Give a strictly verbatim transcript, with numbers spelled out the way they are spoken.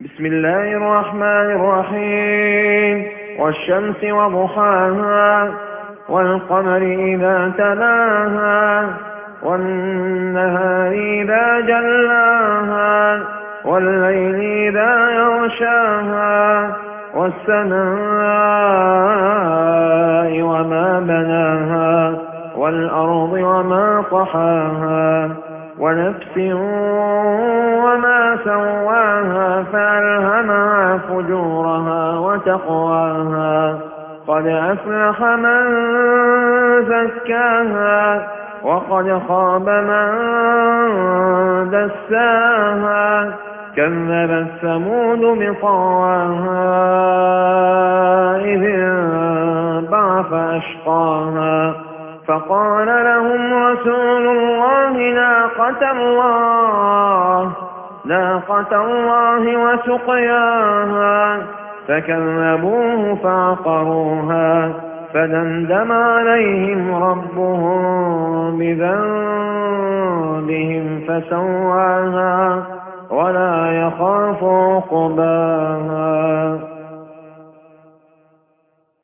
بسم الله الرحمن الرحيم والشمس وضحاها والقمر إذا تلاها والنهار إذا جلاها والليل إذا يغشاها والسماء وما بناها والأرض وما طحاها ونفس وما سواها فألهمها فجورها وتقواها قد أفلح من زكاها وقد خاب من دساها كذبت ثمود بطغواها إذ انبعث أشقاها فقال لهم رسول الله ناقة الله ناقة الله وسقياها فكذبوه فعقروها فدمدم عليهم ربهم بذنبهم فسواها ولا يخاف عقباها.